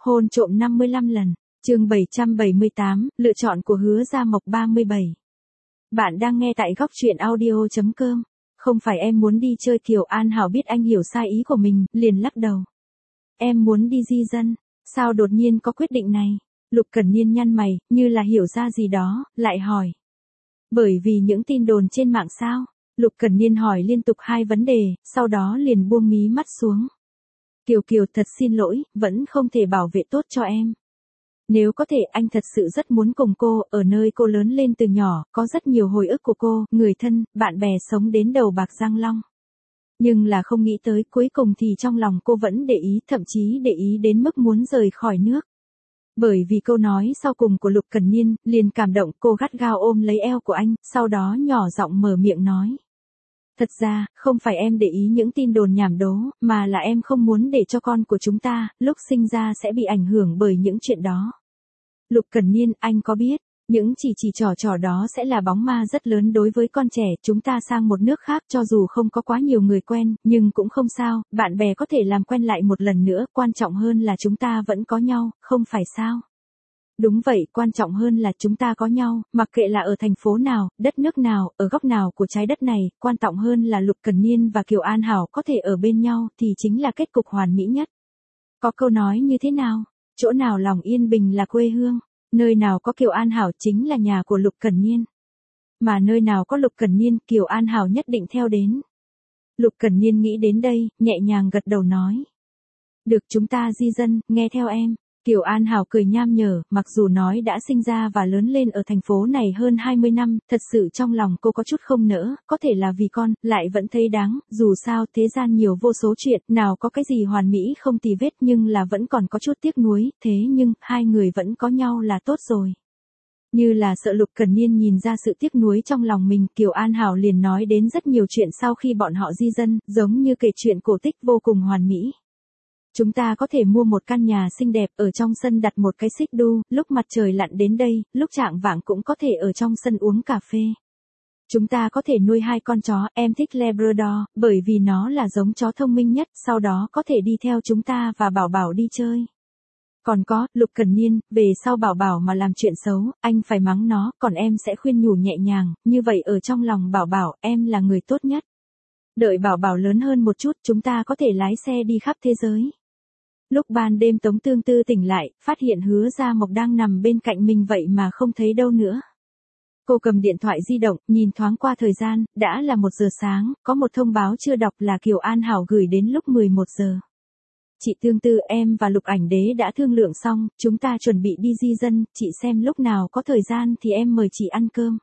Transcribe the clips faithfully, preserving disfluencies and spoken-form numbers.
Hôn trộm năm mươi lăm lần. Chương bảy trăm bảy mươi tám, lựa chọn của Hứa Gia Mộc ba mươi bảy. Bạn đang nghe tại góc truyện audio chấm com. Không phải em muốn đi chơi. Kiều An Hảo biết anh hiểu sai ý của mình, liền lắc đầu. Em muốn đi di dân. Sao đột nhiên có quyết định này? Lục Cẩn Niên nhăn mày, như là hiểu ra gì đó, lại hỏi. Bởi vì những tin đồn trên mạng sao? Lục Cẩn Niên hỏi liên tục hai vấn đề, sau đó liền buông mí mắt xuống. Kiều Kiều thật xin lỗi, vẫn không thể bảo vệ tốt cho em. Nếu có thể anh thật sự rất muốn cùng cô, ở nơi cô lớn lên từ nhỏ, có rất nhiều hồi ức của cô, người thân, bạn bè sống đến đầu bạc răng long. Nhưng là không nghĩ tới cuối cùng thì trong lòng cô vẫn để ý, thậm chí để ý đến mức muốn rời khỏi nước. Bởi vì câu nói sau cùng của Lục Cẩn Niên, liền cảm động, cô gắt gao ôm lấy eo của anh, sau đó nhỏ giọng mở miệng nói. Thật ra, không phải em để ý những tin đồn nhảm đố, mà là em không muốn để cho con của chúng ta, lúc sinh ra sẽ bị ảnh hưởng bởi những chuyện đó. Lục Cẩn Niên, anh có biết, những chỉ chỉ trò trò đó sẽ là bóng ma rất lớn đối với con trẻ. Chúng ta sang một nước khác cho dù không có quá nhiều người quen, nhưng cũng không sao, bạn bè có thể làm quen lại một lần nữa, quan trọng hơn là chúng ta vẫn có nhau, không phải sao? Đúng vậy, quan trọng hơn là chúng ta có nhau, mặc kệ là ở thành phố nào, đất nước nào, ở góc nào của trái đất này, quan trọng hơn là Lục Cẩn Niên và Kiều An Hảo có thể ở bên nhau thì chính là kết cục hoàn mỹ nhất. Có câu nói như thế nào? Chỗ nào lòng yên bình là quê hương, nơi nào có Kiều An Hảo chính là nhà của Lục Cẩn Niên. Mà nơi nào có Lục Cẩn Niên, Kiều An Hảo nhất định theo đến. Lục Cẩn Niên nghĩ đến đây, nhẹ nhàng gật đầu nói. Được, chúng ta di dân, nghe theo em. Kiều An Hảo cười nham nhở, mặc dù nói đã sinh ra và lớn lên ở thành phố này hơn hai mươi năm, thật sự trong lòng cô có chút không nỡ, có thể là vì con, lại vẫn thấy đáng, dù sao thế gian nhiều vô số chuyện, nào có cái gì hoàn mỹ không tì vết, nhưng là vẫn còn có chút tiếc nuối, thế nhưng, hai người vẫn có nhau là tốt rồi. Như là sợ Lục Cẩn Niên nhìn ra sự tiếc nuối trong lòng mình, Kiều An Hảo liền nói đến rất nhiều chuyện sau khi bọn họ di dân, giống như kể chuyện cổ tích vô cùng hoàn mỹ. Chúng ta có thể mua một căn nhà xinh đẹp, ở trong sân đặt một cái xích đu, lúc mặt trời lặn đến đây, lúc chạng vạng cũng có thể ở trong sân uống cà phê. Chúng ta có thể nuôi hai con chó, em thích Labrador, bởi vì nó là giống chó thông minh nhất, sau đó có thể đi theo chúng ta và Bảo Bảo đi chơi. Còn có, Lục Cẩn Niên, về sau Bảo Bảo mà làm chuyện xấu, anh phải mắng nó, còn em sẽ khuyên nhủ nhẹ nhàng, như vậy ở trong lòng Bảo Bảo, em là người tốt nhất. Đợi Bảo Bảo lớn hơn một chút, chúng ta có thể lái xe đi khắp thế giới. Lúc ban đêm Tống Tương Tư tỉnh lại, phát hiện Hứa Gia Mộc đang nằm bên cạnh mình vậy mà không thấy đâu nữa. Cô cầm điện thoại di động, nhìn thoáng qua thời gian, đã là một giờ sáng, có một thông báo chưa đọc là Kiều An Hảo gửi đến lúc mười một giờ. Chị Tương Tư, em và Lục Ảnh Đế đã thương lượng xong, chúng ta chuẩn bị đi di dân, chị xem lúc nào có thời gian thì em mời chị ăn cơm.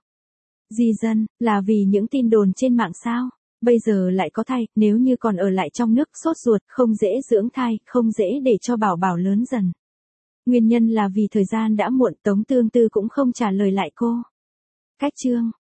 Di dân, là vì những tin đồn trên mạng sao? Bây giờ lại có thai, nếu như còn ở lại trong nước, sốt ruột, không dễ dưỡng thai, không dễ để cho Bảo Bảo lớn dần. Nguyên nhân là vì thời gian đã muộn, Tống Tương Tư cũng không trả lời lại cô. Cách chương.